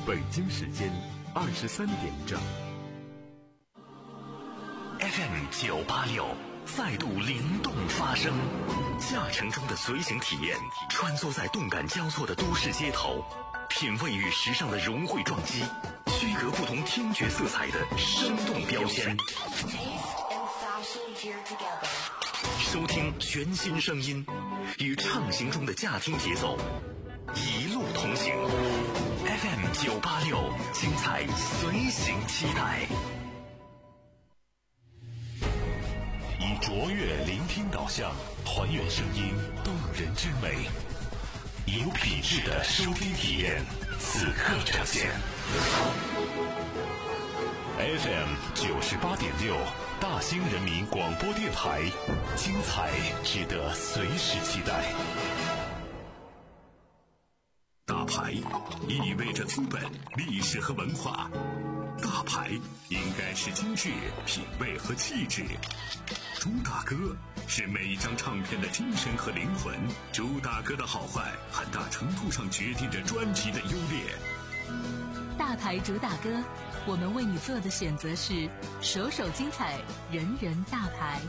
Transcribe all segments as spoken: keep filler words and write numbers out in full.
北京时间二十三点整。 F M 九八六再度灵动发声，驾乘中的随行体验，穿梭在动感交错的都市街头，品味与时尚的融汇撞击，区隔不同听觉色彩的生动标签。收听全新声音，与畅行中的驾听节奏，一路同行。F M 九八六，精彩随行期待。 以卓越聆听导向，还原声音动人之美，有品质的收听体验，此刻呈现。F M 九十八点六，大兴人民广播电台，精彩值得随时期待。 大牌意味着资本、历史和文化，大牌应该是精致、品味和气质。朱大哥是每一张唱片的精神和灵魂，朱大哥的好坏很大程度上决定着专辑的优劣。 大牌主打歌，我们为你做的选择是首首精彩，人人大牌。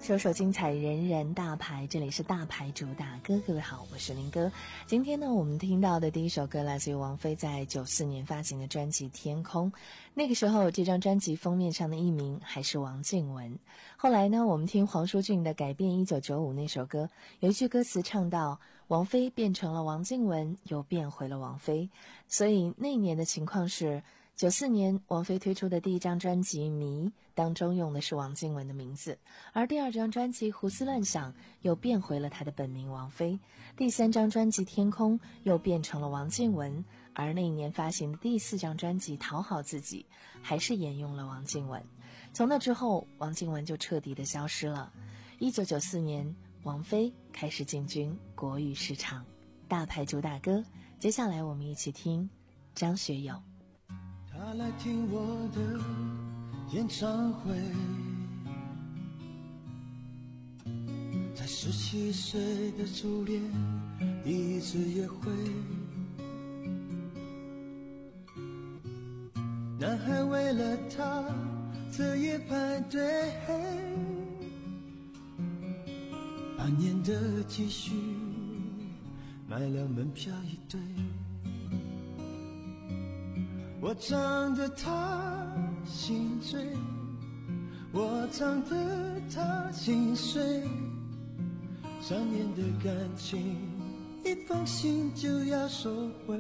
首首精彩，人人大牌，这里是大牌主打歌。各位好，我是林哥。今天呢，我们听到的第一首歌来自于王菲在九四年发行的专辑《天空》。那个时候，这张专辑封面上的艺名还是王靖雯。后来呢，我们听黄舒骏的改编一九九五那首歌，有一句歌词唱到：王菲变成了王靖雯，又变回了王菲。所以那年的情况是，九四年王菲推出的第一张专辑《迷》当中用的是王靖雯的名字，而第二张专辑《胡思乱想》又变回了她的本名王菲，第三张专辑《天空》又变成了王靖雯，而那一年发行的第四张专辑《讨好自己》还是沿用了王靖雯。从那之后，王靖雯就彻底的消失了。一九九四年，王菲开始进军国语市场，大牌主打歌。接下来我们一起听张学友。 他来听我的演唱会，在十七岁的初恋第一次约会，男孩为了他彻夜排队，半年的积蓄买了门票一对，我唱得他心醉，我唱得他心碎，三年的感情一封信就要收回，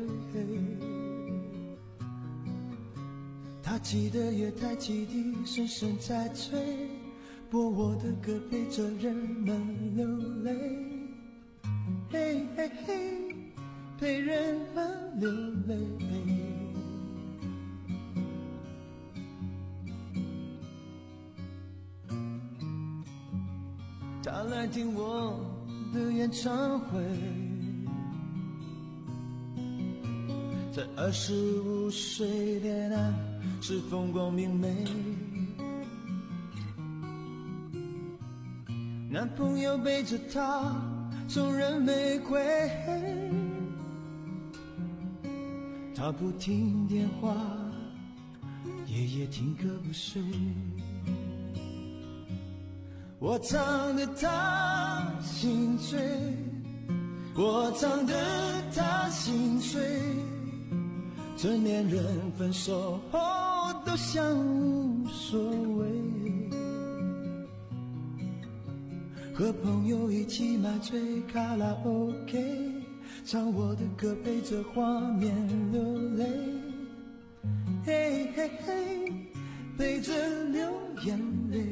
他记得月台汽笛声声在催，播我的歌陪着人们流泪，嘿嘿嘿，陪人们流泪。他来听我的演唱会，在二十五岁恋爱是风光明媚，男朋友背着她送人玫瑰，她不听电话，夜夜听歌不睡，我唱得他心醉，我唱得他心碎，成年人分手后都像无所谓，和朋友一起买醉卡拉 OK， 唱我的歌陪着画面流泪，嘿嘿嘿，陪着流眼泪。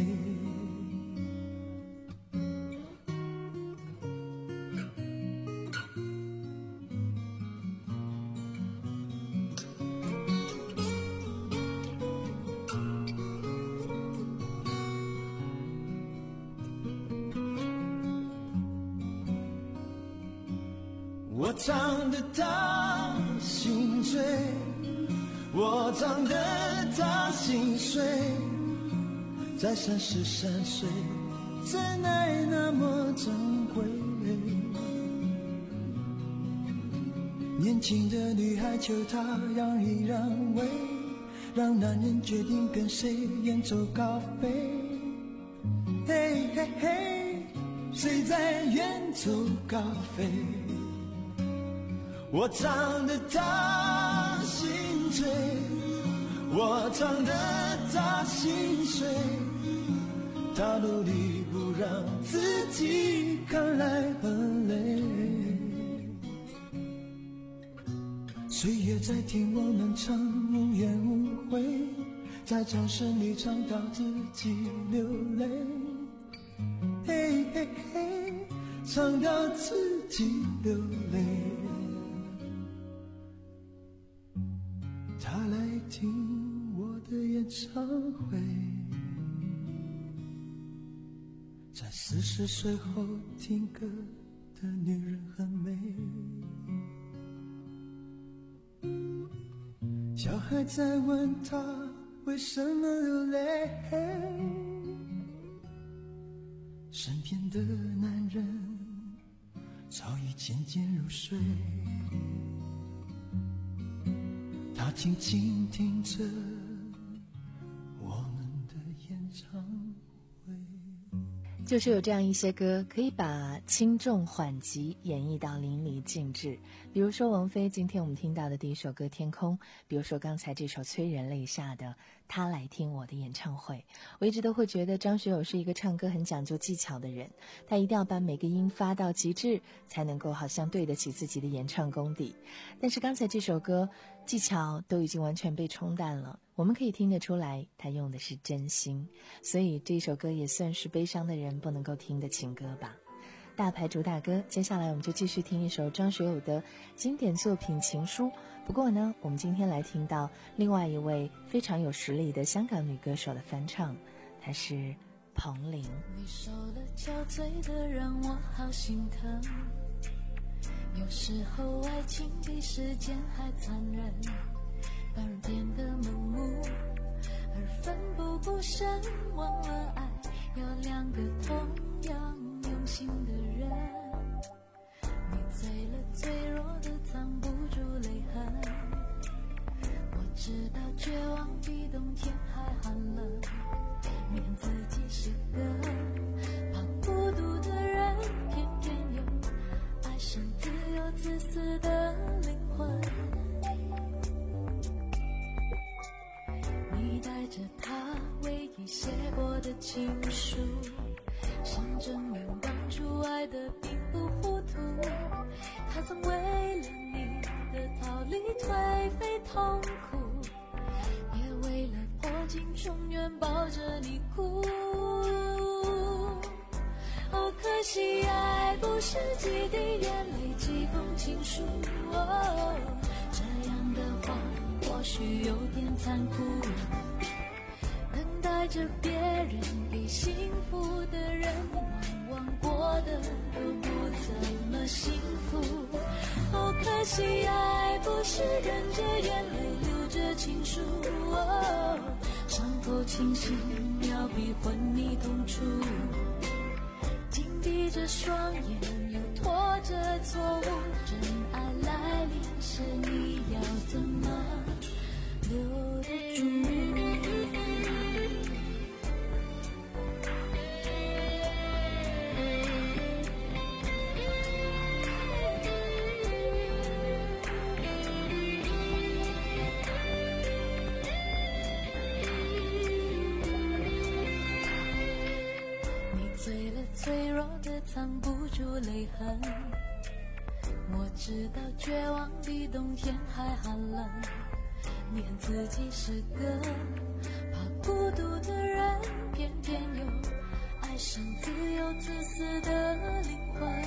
我唱得他心醉，我唱得他心碎，在三十三岁，真爱那么珍贵，年轻的女孩求他让一让位，让男人决定跟谁远走高飞，嘿嘿嘿，谁在远走高飞，我唱得他心醉，我唱得他心碎，他努力不让自己看来很累，岁月在听我们唱无怨无悔，在掌声里唱到自己流泪，嘿嘿嘿，唱到自己流泪，他来听我的演唱会，在四十岁后听歌的女人很美，小孩在问他为什么流泪，身边的男人早已渐渐入睡，他静静听着我们的演唱会。 就是有这样一些歌，可以把轻重缓急演绎到淋漓尽致。比如说王菲今天我们听到的第一首歌《天空》，比如说刚才这首催人泪下的《他来听我的演唱会》。我一直都会觉得张学友是一个唱歌很讲究技巧的人，他一定要把每个音发到极致，才能够好像对得起自己的演唱功底。但是刚才这首歌技巧都已经完全被冲淡了，我们可以听得出来他用的是真心，所以这首歌也算是悲伤的人不能够听的情歌吧。大牌主打歌，接下来我们就继续听一首张学友的经典作品《情书》。不过呢，我们今天来听到另外一位非常有实力的香港女歌手的翻唱，她是彭羚。 你受了憔悴的让我好心疼，有时候爱情比时间还残忍，把人变得盲目而奋不顾身，忘了爱有两个同样用心的人。你醉了，脆弱的藏不住泪痕，我知道绝望比冬天还寒冷，念自己是个怕孤独的人，偏偏又爱上自由自私的灵魂。你带着他唯一写过的情书，想证明当初爱的并不糊涂，他曾为了你的逃离颓废痛苦，也为了破镜重圆抱着你哭。哦，可惜爱不是几滴眼泪几封情书，哦，这样的话或许有点残酷，等待着别人给幸福的人，往往过的都不怎么幸福。哦，可惜爱不是忍着眼泪流着情书，哦，伤口清醒要比昏迷痛楚，紧闭着双眼又拖着错误，真爱来临时你要怎么留得住？脆弱的藏不住泪痕，我知道绝望比冬天还寒冷，念自己是个怕孤独的人，偏偏又爱上自由自私的灵魂。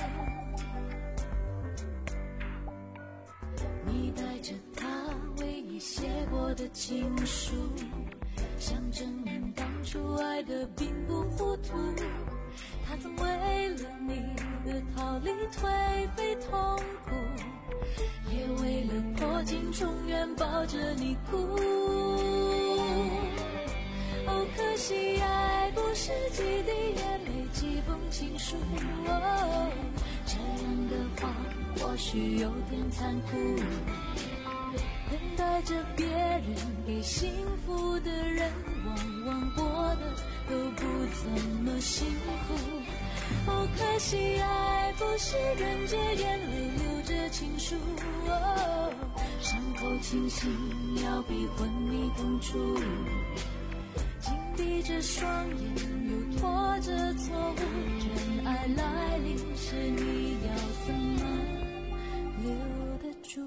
你带着他唯一写过的情书，想证明当初爱的并不糊涂，他曾为了你的逃离颓废痛苦，也为了破镜重圆抱着你哭。哦，可惜爱不是几滴眼泪几封情书，哦，这样的话或许有点残酷，等待着别人给幸福的人，往往过的都不怎么幸福。哦，可惜爱不是忍着眼泪流着情书，哦，伤口清醒要比昏迷痛楚，紧闭着双眼又拖着错误，真爱来临时你要怎么留得住？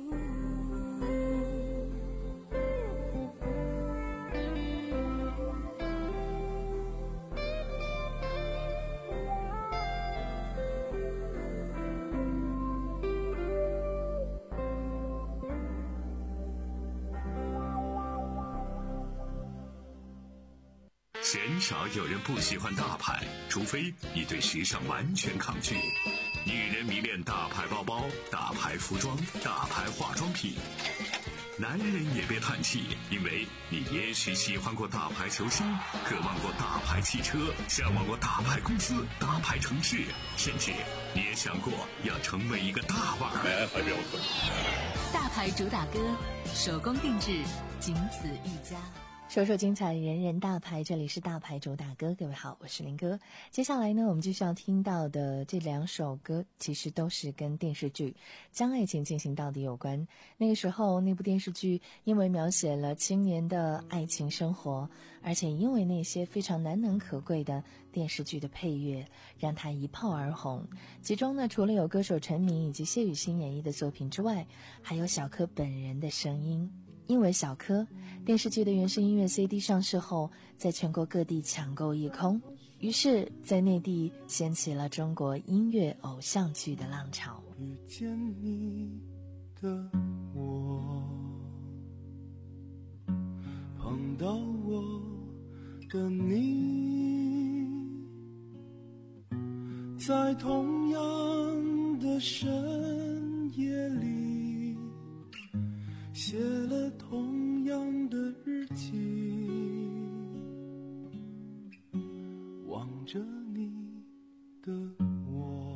鲜少有人不喜欢大牌，除非你对时尚完全抗拒。女人迷恋大牌包包、大牌服装、大牌化妆品。男人也别叹气，因为你也许喜欢过大牌球星，渴望过大牌汽车，向往过大牌公司、大牌城市，甚至你也想过要成为一个大腕儿。 大牌主打歌，手工定制，仅此一家。 首首精彩，人人大牌，这里是大牌主打歌。各位好，我是林哥。接下来呢，我们继续要听到的这两首歌，其实都是跟电视剧《将爱情进行到底》有关。那个时候，那部电视剧因为描写了青年的爱情生活，而且因为那些非常难能可贵的电视剧的配乐，让它一炮而红。其中呢，除了有歌手陈明以及谢雨欣演绎的作品之外，还有小柯本人的声音。因为小柯，电视剧的原声音乐 C D 上市后，在全国各地抢购一空，于是在内地掀起了中国音乐偶像剧的浪潮。 遇见你的我，碰到我的你，在同样的深夜里，写了同样的日记，望着你的我，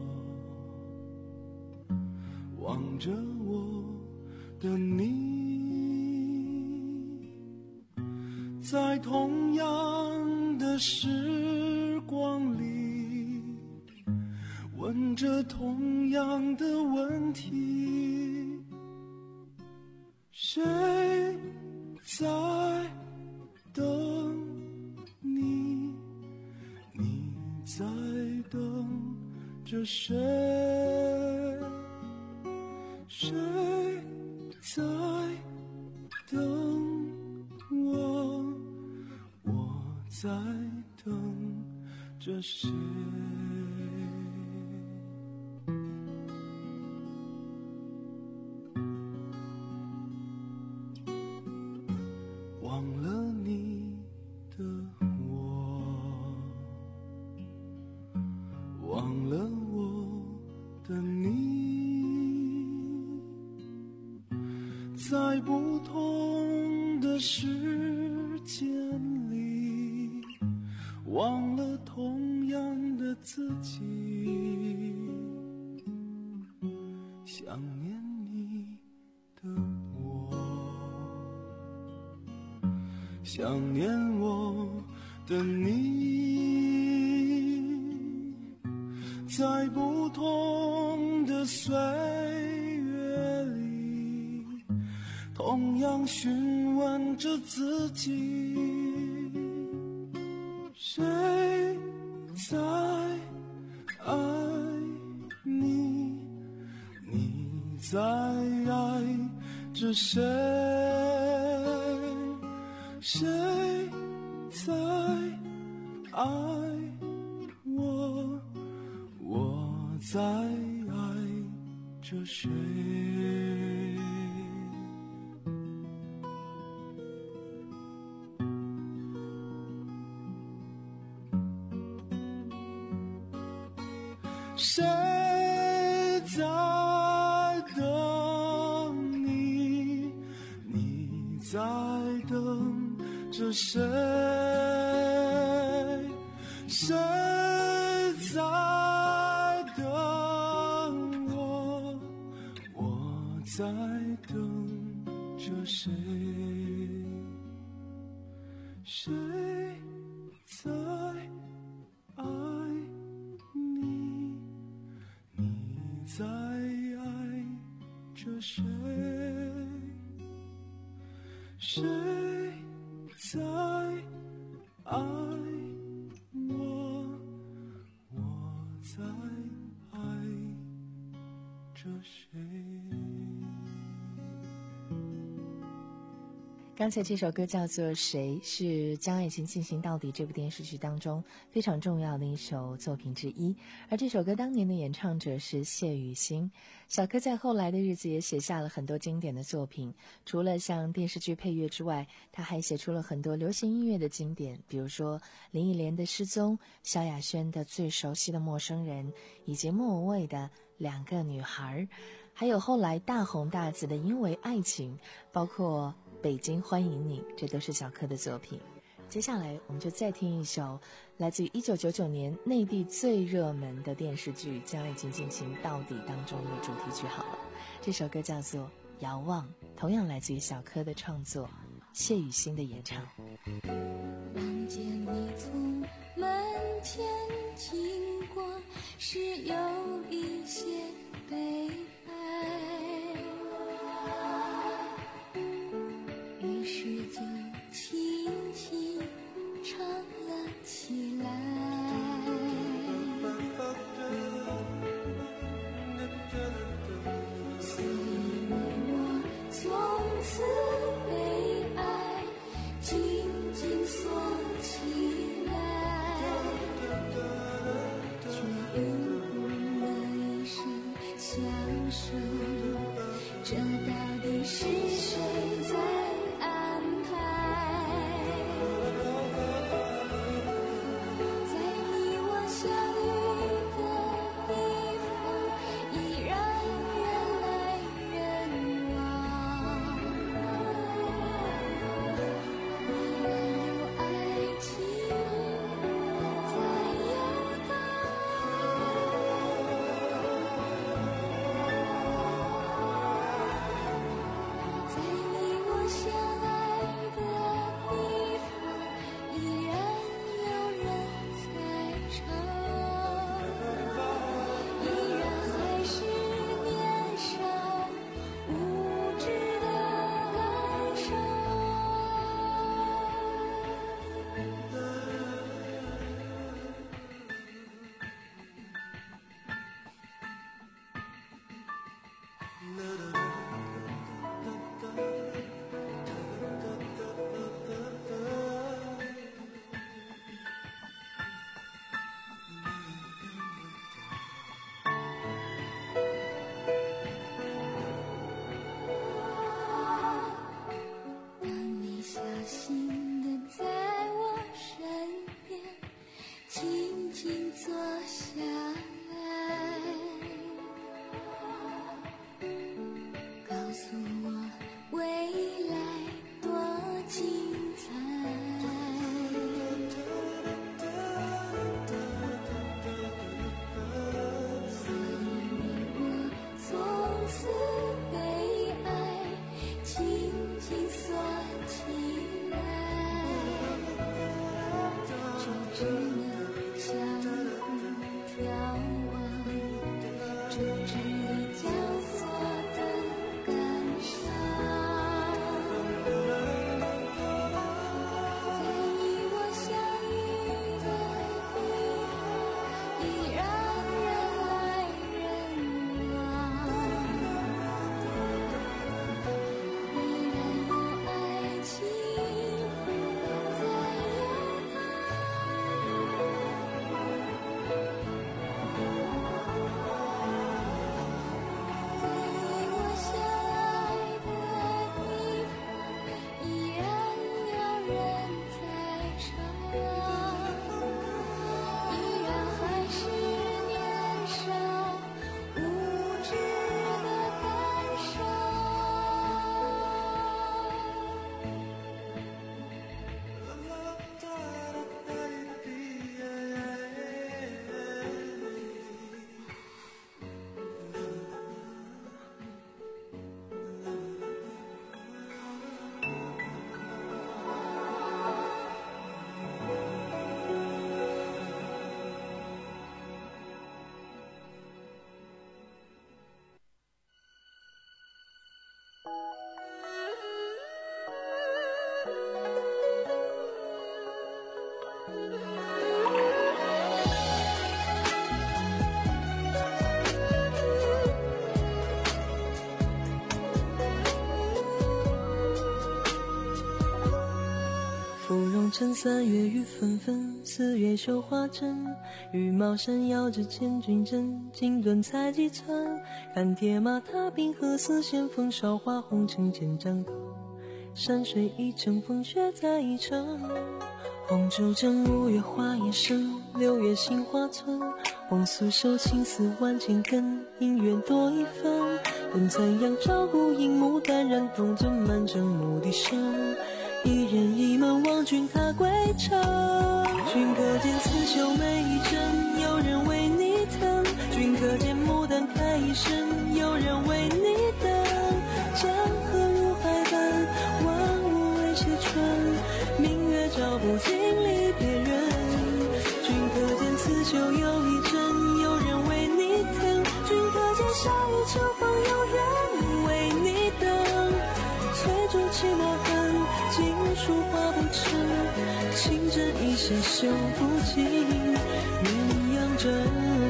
望着我的你，在同样的时光里，问着同样的问题，谁在等你？你在等着谁？谁在等我？我在等着谁？忘了你的我，忘了我的你，在不同的时间里，忘了同样的自己，想念你的我，想念我的你，在不同的岁月里，同样询问着自己，谁在爱你？你在爱着谁？谁在爱我？我在爱着谁？谁在等你？你在等着谁？谁在等我？我在等着谁？谁在爱你？你在爱着谁？谁在爱我？我在爱着谁？ 刚才这首歌叫做《谁》，是《将爱情进行到底》这部电视剧当中非常重要的一首作品之一。而这首歌当年的演唱者是谢雨欣。小柯在后来的日子也写下了很多经典的作品，除了像电视剧配乐之外，他还写出了很多流行音乐的经典，比如说林忆莲的《失踪》，萧亚轩的《最熟悉的陌生人》，以及莫文蔚的《两个女孩》，还有后来大红大紫的《因为爱情》，包括北京欢迎你，这都是小柯的作品。接下来我们就再听一首来自于一九九九年内地最热门的电视剧《将爱情进行到底》当中的主题曲好了。这首歌叫做《遥望》，同样来自于小柯的创作。 谢雨欣的演唱。 望见你从门前经过，是有一些悲哀，于是就轻轻唱了起来。所以你我从此被爱紧紧锁起来，却又不了一声相守，这到底是谁在安排？在你我相遇的地方，依然人来人往，依然有爱情在游荡。在你我相爱的地方，依然有人在唱，依然还是年少无知的感伤。当你小心地在我身边静静坐下来，告诉我未来多精彩。所以你我从此被爱紧紧锁起来，就只能相互眺望，这支离交错的感伤。在你我相遇的地方，依然人来人往，依然有爱情在游荡。在你我相爱的地方，依然有人在唱，依然还是年少无知的感伤。 芙蓉城三月雨纷纷，四月绣花针。羽毛扇摇着千军阵，锦缎裁几寸。看铁马踏冰河，似线风韶华红尘千丈头。山水一程，风雪在一程。红烛正五月花叶深，六月杏花村。红酥手青丝万千根，姻缘多一分。顿残阳照孤影，牡丹染铜樽，满城牧笛声。一人一门望君踏归程，君可见刺绣每一针，有人为你疼。君可见牡丹开一生，有人为你等。江河入海奔，万物为谁些绣不尽鸳鸯枕，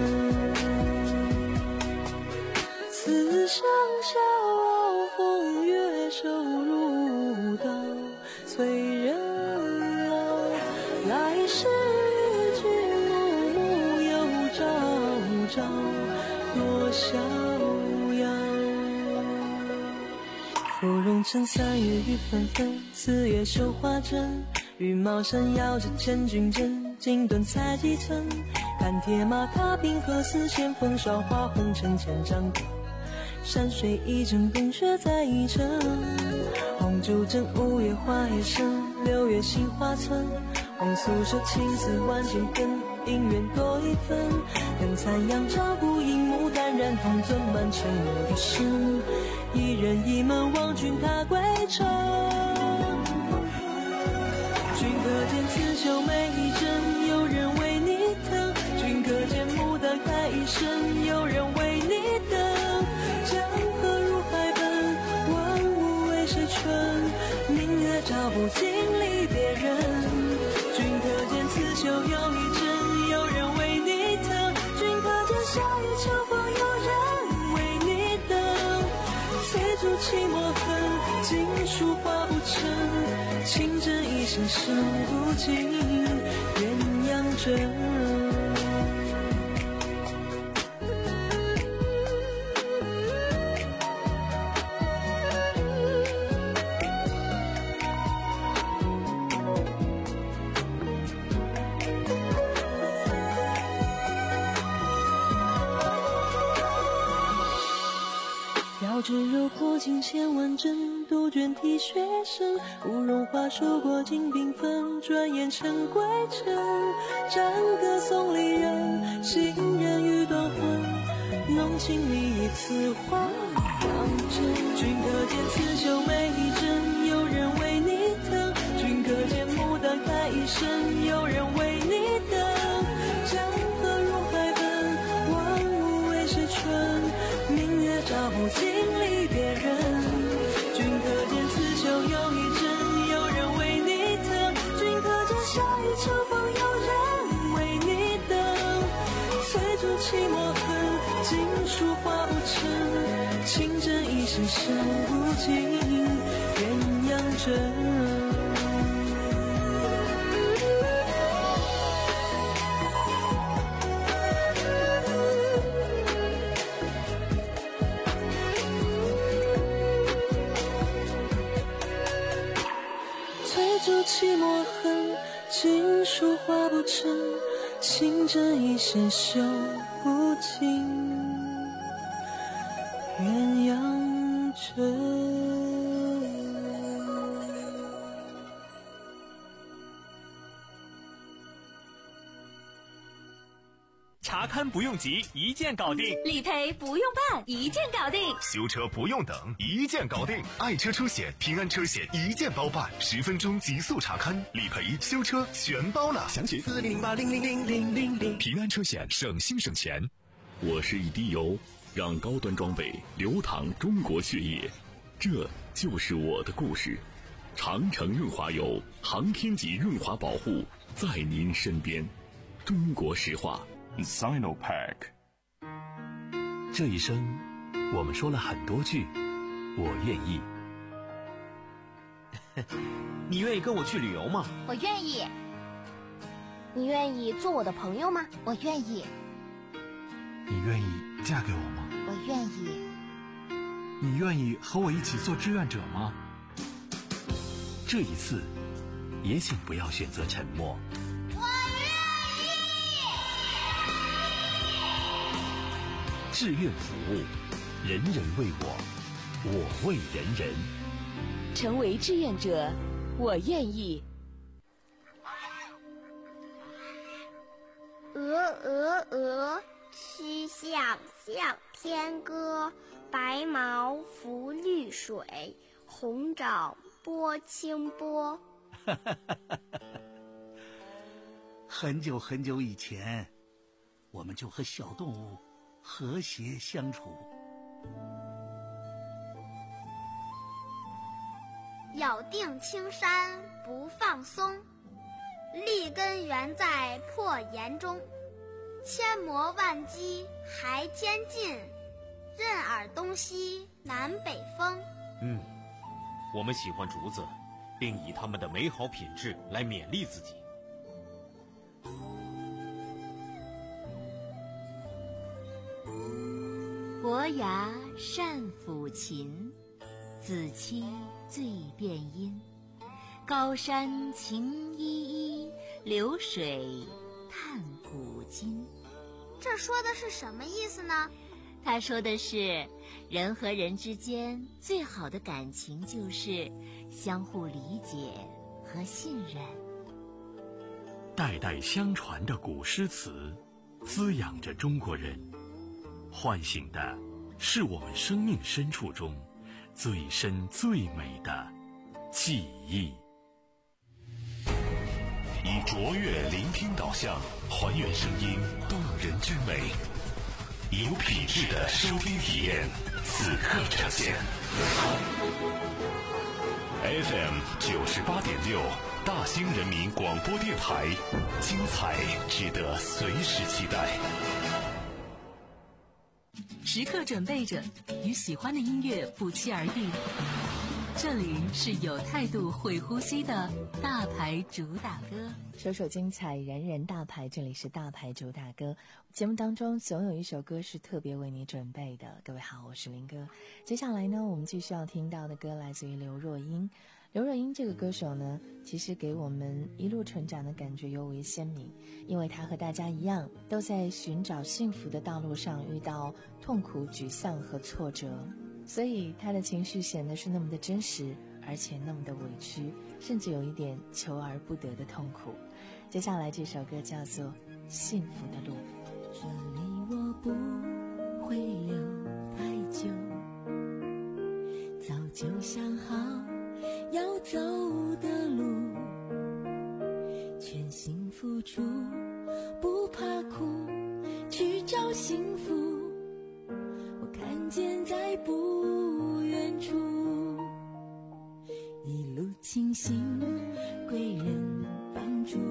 此生笑傲风月，手如刀催人老。来世与君暮暮又朝朝多逍遥。芙蓉城三月雨纷纷，四月绣花针。羽毛扇摇着千军阵，锦缎裁几寸。看铁马踏冰河，丝线风霜花红尘千丈歌。山水一程，风雪在一程。红烛枕，五月花叶深，六月杏花村。红酥手，青丝万千根，姻缘多一分。更残阳照孤影，牡丹染铜樽，满城人一生。一人一门望君踏归程。君可见刺绣每一针，有人为你疼。君可见牡丹开一生，有人为你等。江河入海奔，万物为谁春？明月照不尽离别人。君可见刺绣有一针，有人为你疼。君可见夏雨秋风，有人为你等。催促期墨痕，经书画不成。情真一生手不尽鸳鸯枕。遥知柔破尽千万针，杜鹃啼血声。芙蓉花数过尽缤纷，转眼尘归尘。战歌送离人，行人欲断魂。浓情蜜意此花当真。君可见刺绣每一针，有人为你疼。君可见牡丹开一生，有人为你等。江河入海奔，万物为谁春？明月照不尽离别人。君可见刺绣有一针，有人为你疼。君可见夏雨秋风，有人为你等。催促期墨痕，经书画不成。情真一生手不尽鸳鸯枕。期墨痕，经书画不成。情真一生绣不尽鸳鸯枕。 查勘不用急，一键搞定； 理赔不用办，一键搞定； 修车不用等，一键搞定。爱车出险，平安车险一键包办，十分钟极速查勘、理赔、修车全包了。详情四零零八零零零零零零。 平安车险，省心省钱。我是一滴油，让高端装备流淌中国血液，这就是我的故事。长城润滑油，航天级润滑保护，在您身边。中国石化。 Sinopack。 这一生我们说了很多句我愿意。 你愿意跟我去旅游吗？ 我愿意。你愿意做我的朋友吗？我愿意。 你愿意嫁给我吗？ 我愿意。 你愿意和我一起做志愿者吗？ 这一次也请不要选择沉默。志愿服务，人人为我，我为人人。 成为志愿者，我愿意。 鹅鹅鹅，曲项向天歌。白毛浮绿水，红掌拨清波。 很久很久以前，我们就和小动物和谐相处。 咬定青山不放松， 立根原在破岩中，千磨万击还天尽，任尔东西南北风。 嗯，我们喜欢竹子，并以它们的美好品质来勉励自己。 伯牙善抚琴，子期最辨音。高山晴依依，流水叹古今。 这说的是什么意思呢？ 他说的是，人和人之间最好的感情就是相互理解和信任。 代代相传的古诗词，滋养着中国人，唤醒的是我们生命深处中最深最美的记忆。 以卓越聆听导向，还原声音动人之美，有品质的收听体验，此刻呈现。F M 九十八点六，大兴人民广播电台，精彩值得随时期待。 时刻准备着，与喜欢的音乐不期而遇。这里是有态度会呼吸的大牌主打歌， 首首精彩，人人大牌。这里是大牌主打歌，节目当中总有一首歌是特别为你准备的。各位好，我是林哥。接下来呢，我们继续要听到的歌来自于刘若英。刘若英这个歌手呢，其实给我们一路成长的感觉尤为鲜明，因为她和大家一样，都在寻找幸福的道路上遇到痛苦、沮丧和挫折，所以她的情绪显得是那么的真实，而且那么的委屈，甚至有一点求而不得的痛苦。接下来这首歌叫做《幸福的路》。 这里我不会留太久，早就想好要走的路，全心付出，不怕苦，去找幸福。我看见在不远处，一路清醒，贵人帮助，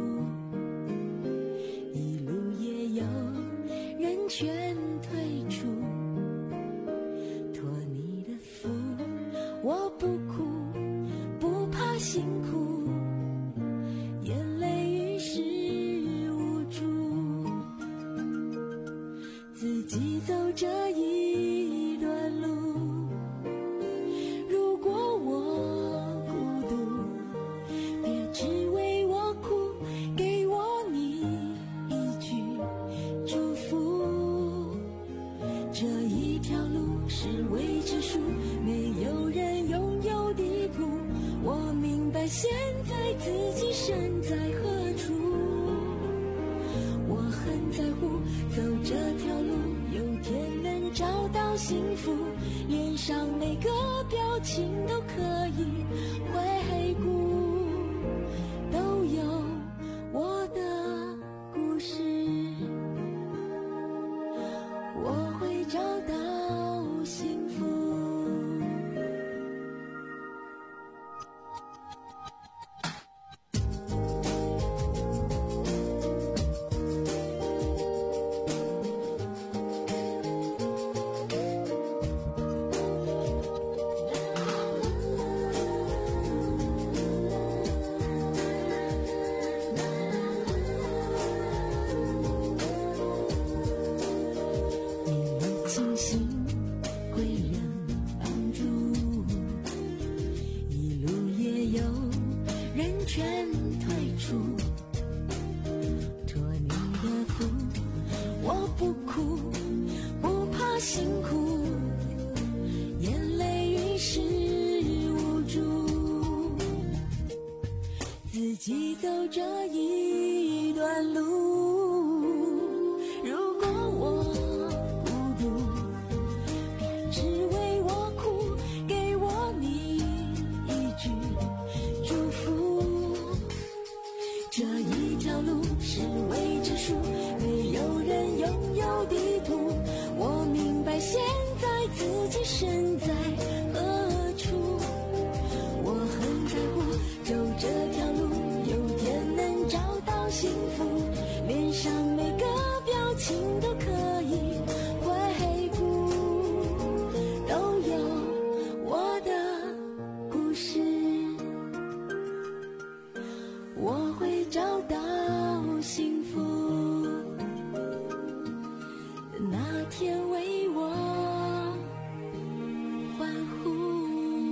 一路也有人劝退出。托你的福，我不哭，不怕辛苦，眼泪于是无助，自己走这一段路。如果我孤独，别只为我哭，给我你一句祝福。这一条路是未知数，没有人拥有地图。我明白现在自己身在何处，我很在乎走这条路，有天能找到幸福，脸上每个表情都可以回顾，都有我的故事，我会找到幸福。清醒，贵人帮助，一路也有人劝退出。托你的福，我不哭，不怕辛苦，眼泪于是无助，自己走这一段路。如果我是未知数，没有人拥有地图。我明白现在自己身在何处，我很在乎走这条路，有天能找天为我欢呼。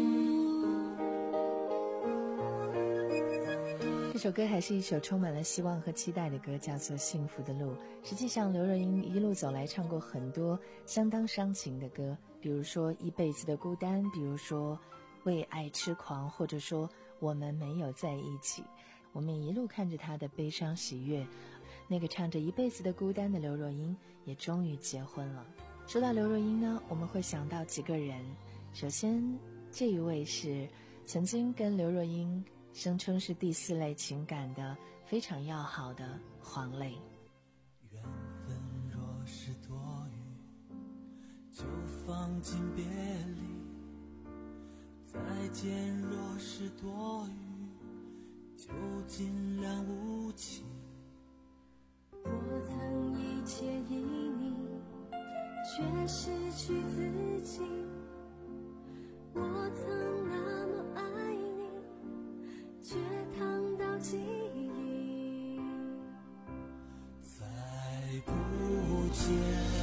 这首歌还是一首充满了希望和期待的歌，叫做《幸福的路》。实际上刘若英一路走来唱过很多相当伤情的歌，比如说一辈子的孤单，比如说为爱痴狂，或者说我们没有在一起。我们一路看着她的悲伤喜悦，那个唱着一辈子的孤单的刘若英也终于结婚了。说到刘若英呢，我们会想到几个人。首先这一位是曾经跟刘若英声称是第四类情感的非常要好的黄磊。 缘分若是多余，就放进别离；再见若是多余，就尽量无情。 我曾一切依你，却失去自己。我曾那么爱你，却烫到记忆。 再不见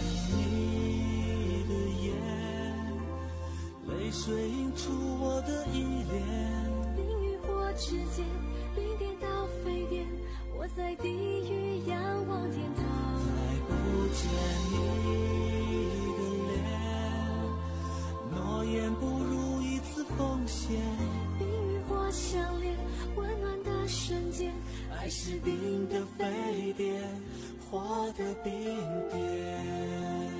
你的眼，泪水映出我的依恋。 冰与火之间，冰点到沸点，我在地狱仰望天堂。 再不见你的脸，诺言不如一次奉献。 冰与火相连，温暖的瞬间， 爱是冰的沸点，火的冰点。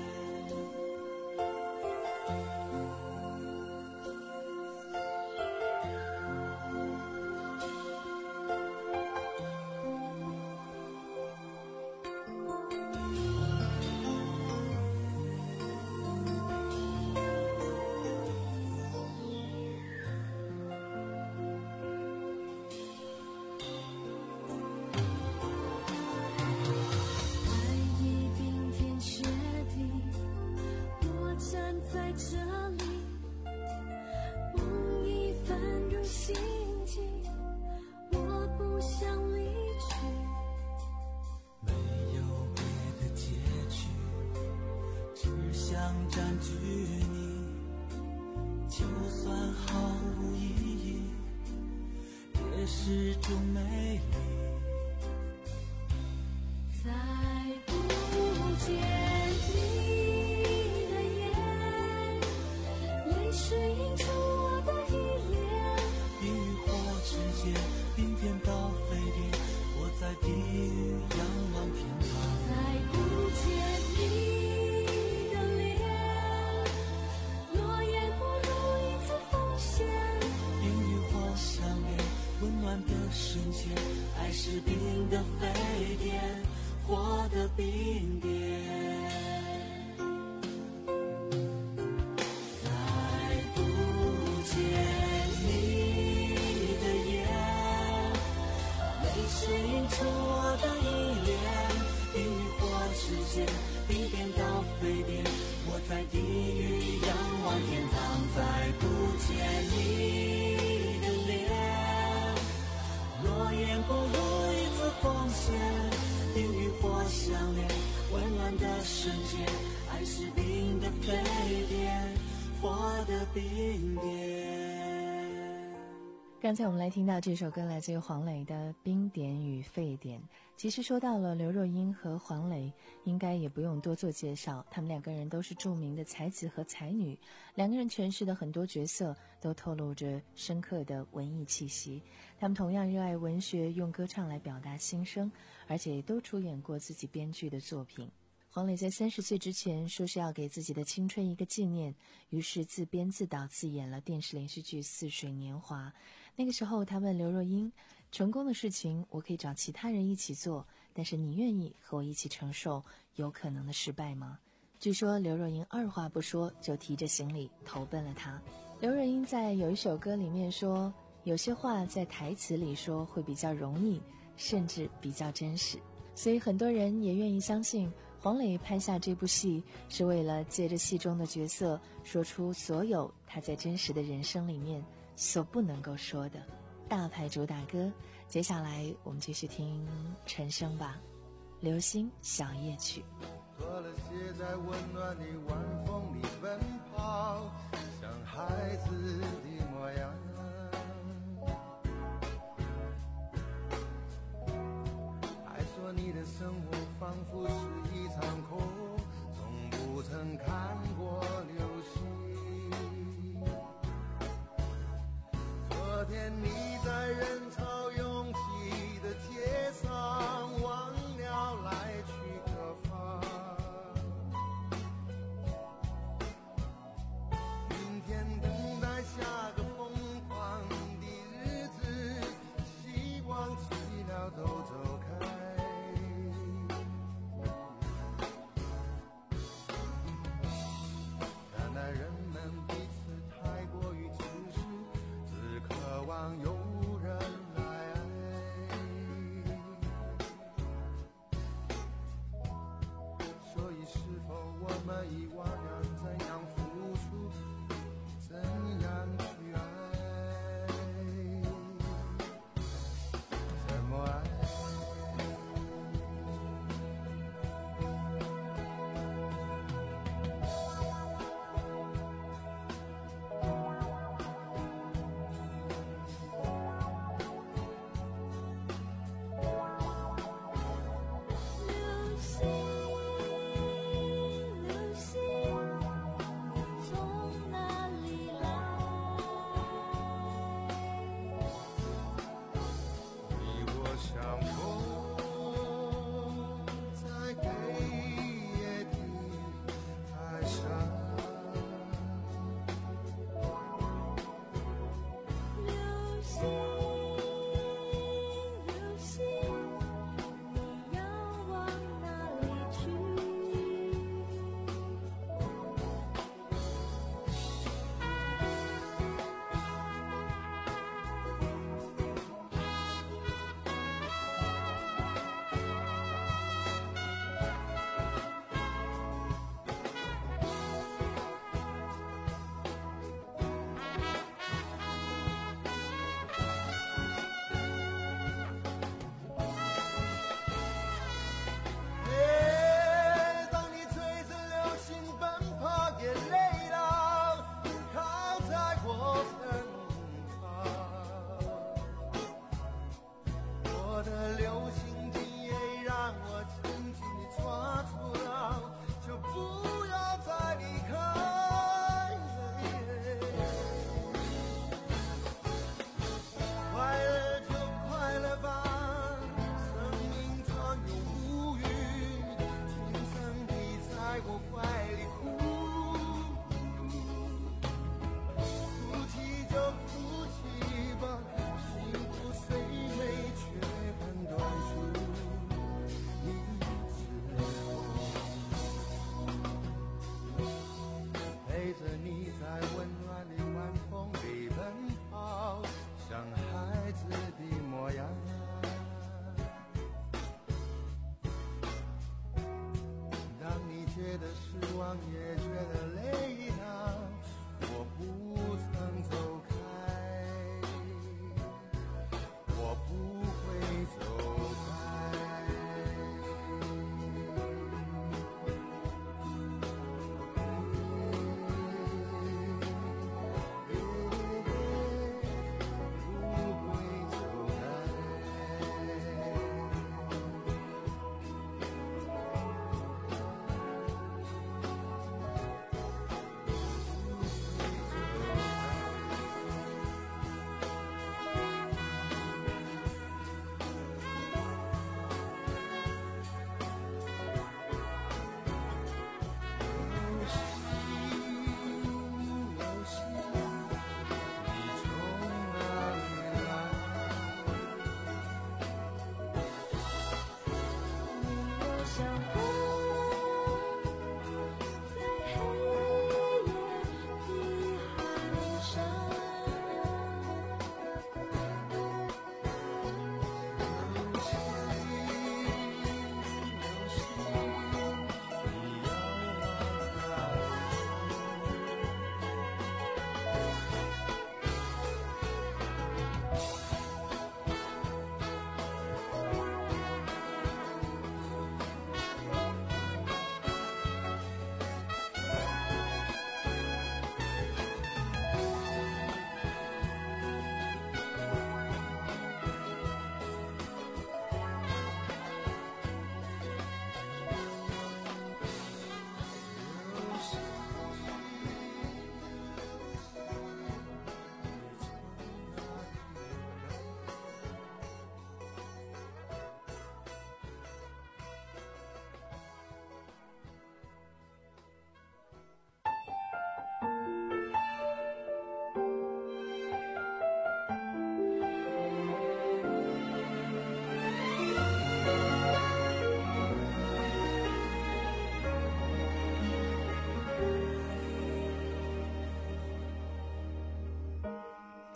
是种美丽。 再不见你的眼，泪水映出我的依恋。 冰与火之间，冰点到沸点，我在地狱仰望天堂。 再不见你的脸，诺言不如一次奉献。 冰与火相连，温暖的瞬间，爱是冰的沸点，火的冰点。再不见你的眼，泪水映出我的依恋。冰与火之间，冰点到沸点，我在地狱仰望天堂。再不见你的脸，诺言不如一次奉献。冰与火相连，温暖的瞬间，爱是冰的沸点，火的冰点。 刚才我们来听到这首歌来自于黄磊的《冰点与沸点》。其实说到了刘若英和黄磊，应该也不用多做介绍，他们两个人都是著名的才子和才女，两个人诠释的很多角色都透露着深刻的文艺气息。他们同样热爱文学，用歌唱来表达心声，而且都出演过自己编剧的作品。黄磊在三十岁之前说是要给自己的青春一个纪念，于是自编自导自演了电视连续剧《似水年华》。那个时候他问刘若英，成功的事情我可以找其他人一起做，但是你愿意和我一起承受有可能的失败吗？据说刘若英二话不说就提着行李投奔了他。刘若英在有一首歌里面说，有些话在台词里说会比较容易，甚至比较真实，所以很多人也愿意相信黄磊拍下这部戏是为了借着戏中的角色说出所有他在真实的人生里面所不能够说的。大牌主打歌，接下来我们继续听陈升吧，《流星小夜曲》。 脱了鞋在温暖的晚风里奔跑，像孩子的模样。还说你的生活仿佛是一场空，从不曾看过流星。昨天你在人潮拥挤的街上忘了来去何方，明天等待下个疯狂的日子，希望寂寥都走开。看来人们彼此太过于自私，只渴望有人来爱。所以是否我们已忘了怎样付出，怎样去爱，怎么爱。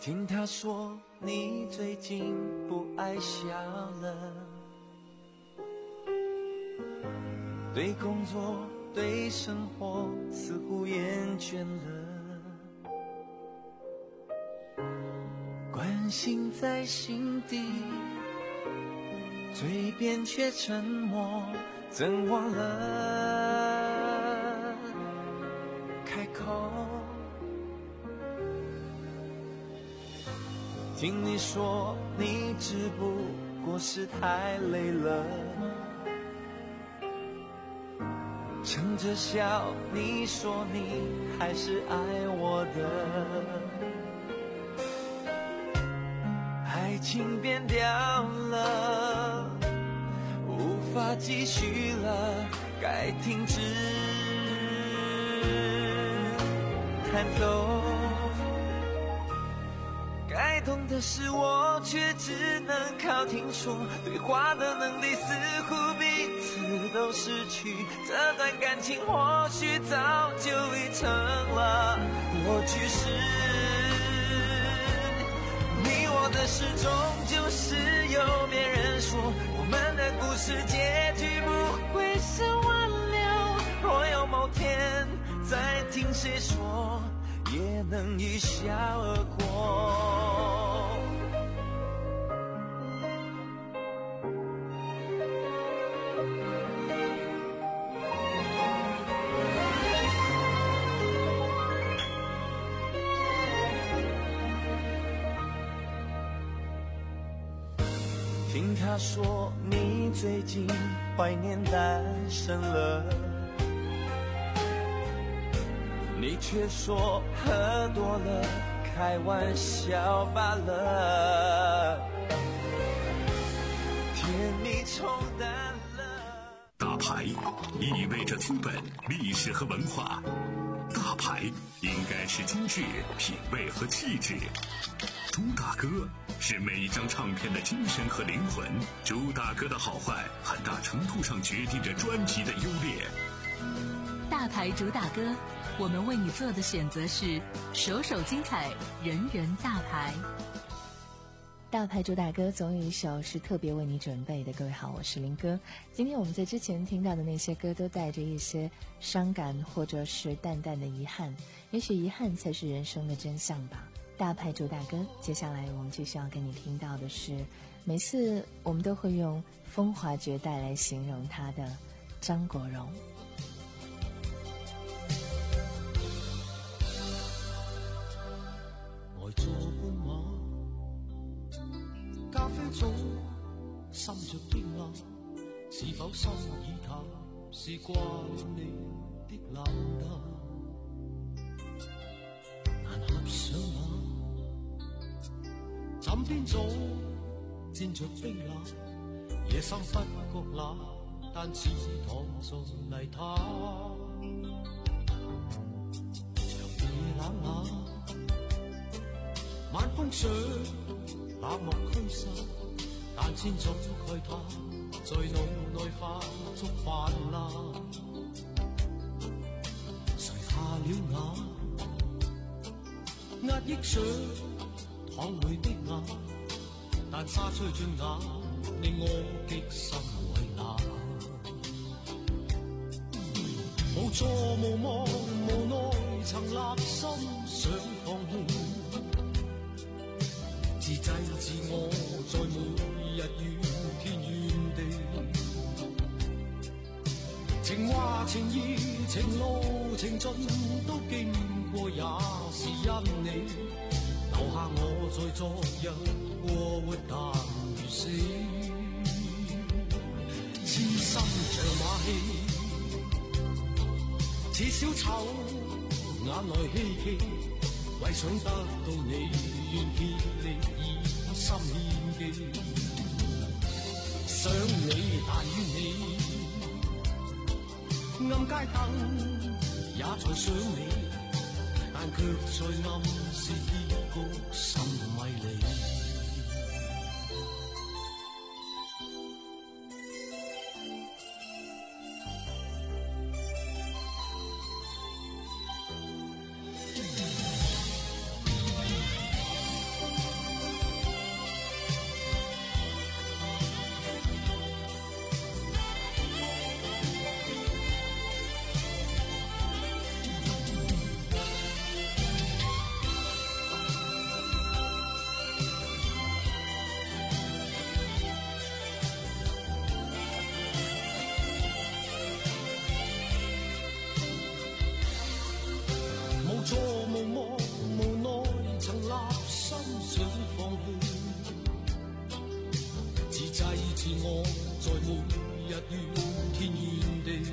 听他说你最近不爱笑了，对工作对生活似乎厌倦了，关心在心底，嘴边却沉默，怎忘了开口。听你说你只不过是太累了，撑着笑你说你还是爱我的，爱情变掉了，无法继续了，该停止弹奏，该懂的是我却只能靠听说，对话的能力似乎彼此都失去，这段感情或许早就已成了过去式，你我的事终究是由别人说，我们的故事结局不会是挽留，若有某天再听谁说，也能一笑而过。听他说你最近怀念单身了，你却说喝多了，开玩笑罢了，甜蜜冲淡了。 大牌意味着资本、历史和文化，大牌应该是精致、品味和气质。朱大哥是每一张唱片的精神和灵魂，朱大哥的好坏很大程度上决定着专辑的优劣。 大牌主打歌，我们为你做的选择是首首精彩，人人大牌。 大牌主打歌总有一首是特别为你准备的。各位好，我是林哥。今天我们在之前听到的那些歌都带着一些伤感或者是淡淡的遗憾，也许遗憾才是人生的真相吧。大牌主打歌，接下来我们继续要跟你听到的是，每次我们都会用风华绝代来形容他的张国荣。 呆坐半晚，咖啡中滲着冰冷，是否心已淡，是掛念你的冷淡，難合上眼，枕邊早沾着冰冷，夜深不覺冷，但似躺在泥灘，長夜冷冷，晚風上冷漠驅散，但千種慨嘆在腦內化作泛濫，垂下了眼，壓抑上淌淚的眼，但沙吹進眼，令我極心為難，無助無望無奈，曾立心想放棄，自制自我，在每日怨天怨地，情話情意情路情盡都經過，也是因你留下我在昨日過活但如死，痴心像馬戲，似小丑眼內希冀，為想得到你願竭力以心獻技，想你但怨你，暗街燈也在想你，但卻在暗示結局甚迷離。 我在每日怨天怨地，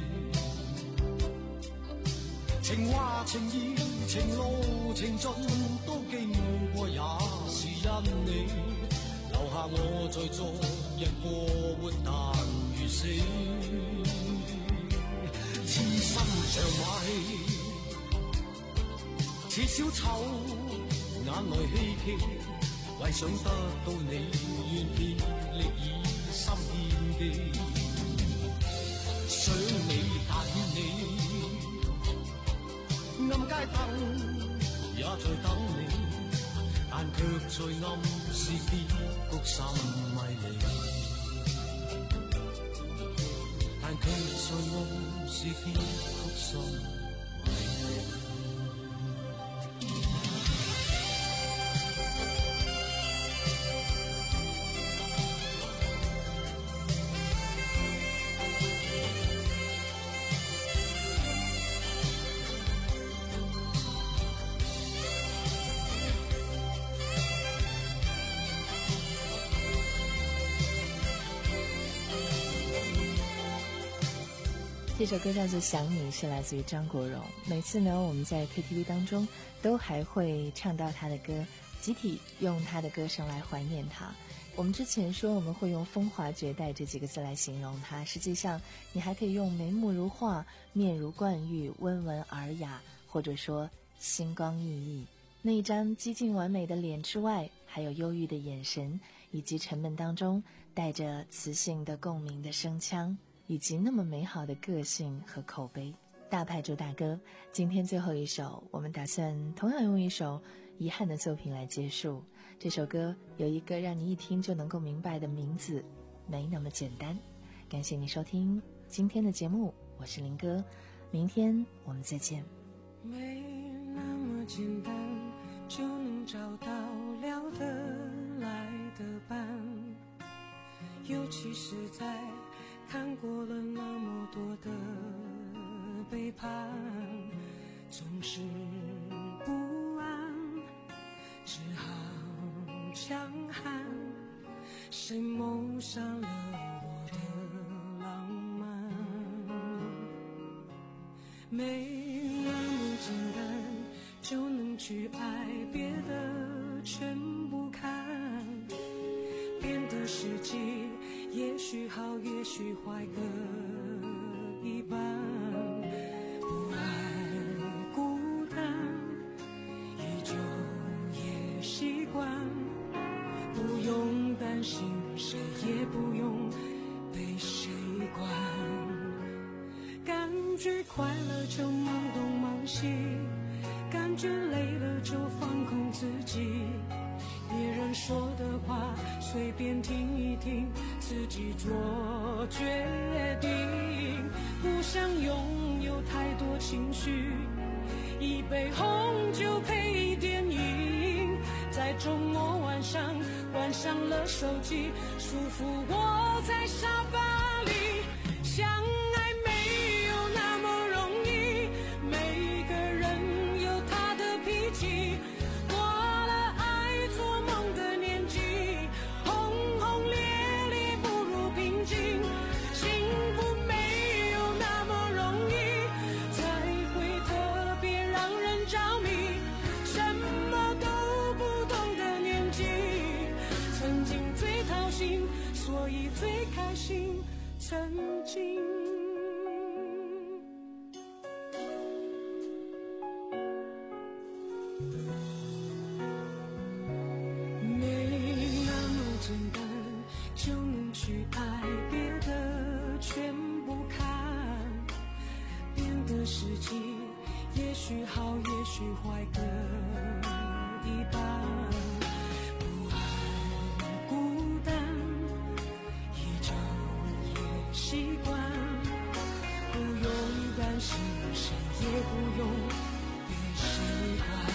情话情意情路情尽都經過，也是因你留下我在昨日過活但如死，痴心像馬戲，似小丑眼內希冀，為想得到你願竭力以心獻技，想你但怨你暗街燈也在等你，但卻在暗示結局甚迷離，但卻在暗示結局甚迷離。 这首歌叫做《想你》，是来自于张国荣。每次呢，我们在 K T V 当中都还会唱到他的歌，集体用他的歌声来怀念他。我们之前说我们会用风华绝代这几个字来形容他，实际上你还可以用眉目如画、面如冠玉、温文尔雅，或者说星光熠熠。那一张几近完美的脸之外，还有忧郁的眼神，以及沉闷当中带着磁性的共鸣的声腔，以及那么美好的个性和口碑。大牌主打歌，今天最后一首，我们打算同样用一首遗憾的作品来结束。这首歌有一个让你一听就能够明白的名字，没那么简单。感谢你收听今天的节目，我是林哥，明天我们再见。 没那么简单就能找到聊得来的伴，尤其是在看过了那么多的背叛，总是不安，只好强悍，谁蒙上了我的浪漫，没那么简单就能去爱，别的全不看，变得实际也许好也许坏各一半，不爱孤单依旧也习惯，不用担心谁也不用被谁管，感觉快乐就忙东忙西，感觉累了就放空自己，别人说的话随便听一听，自己做决定，不想拥有太多情绪，一杯红酒配电影，在周末晚上关上了手机，舒服窝在沙发里，相爱没有那么容易，每个人有他的脾气，过了爱做梦的年纪，轰轰烈烈不如平静，幸福没有那么容易，才会特别让人着迷，什么都不懂的年纪，曾经最掏心，所以最开心，曾经没那么简单就能去爱，别的全不看，变得实际也许好也许坏各一半，不爱孤单依旧也习惯，不用担心谁也不用被谁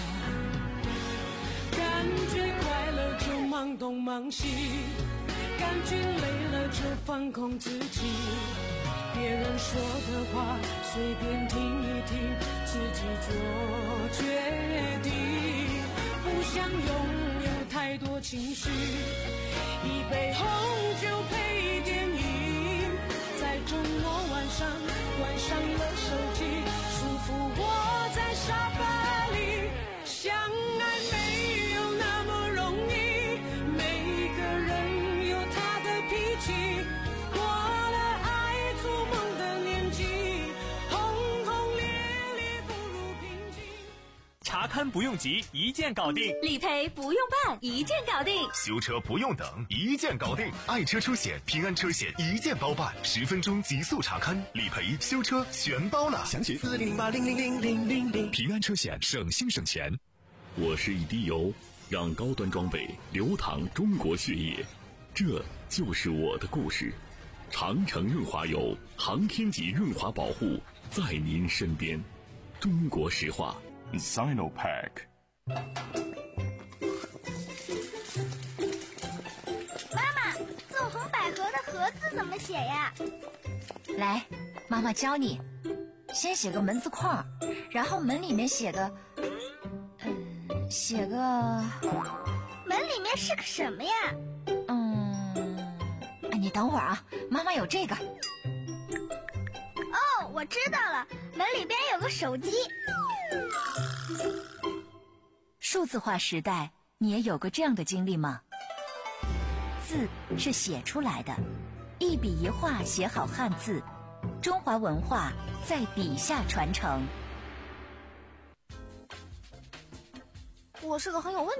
管，感觉快乐就忙东忙西，感觉累了就放空自己，别人说的话随便听一听，自己做决定，不想拥有太多情绪，一杯红酒配电影， 上，关上了手机，束缚我在沙发里。相爱没有那么容易，每个人有他的脾气。过了爱做梦的年纪，轰轰烈烈不如平静。 查看不用急，一键搞定； 理赔不用办，一键搞定； 修车不用等，一键搞定。爱车出险、平安车险一键包办，十分钟极速查看，理赔、修车全包了。详询四零八零零零零零零。 平安车险，省心省钱。我是一滴油，让高端装备流淌中国血液，这就是我的故事。长城润滑油，航天级润滑保护，在您身边。中国石化 Sinopack。 妈妈，纵横捭阖的阖字怎么写呀？ 来，妈妈教你，先写个门字框，然后门里面写个，嗯，写个， 门里面是个什么呀？ 嗯，哎，你等会儿啊，妈妈有这个。 哦，我知道了，门里边有个手机。 数字化时代，你也有过这样的经历吗？字是写出来的，一笔一画写好汉字，中华文化在笔下传承。 我是个很有问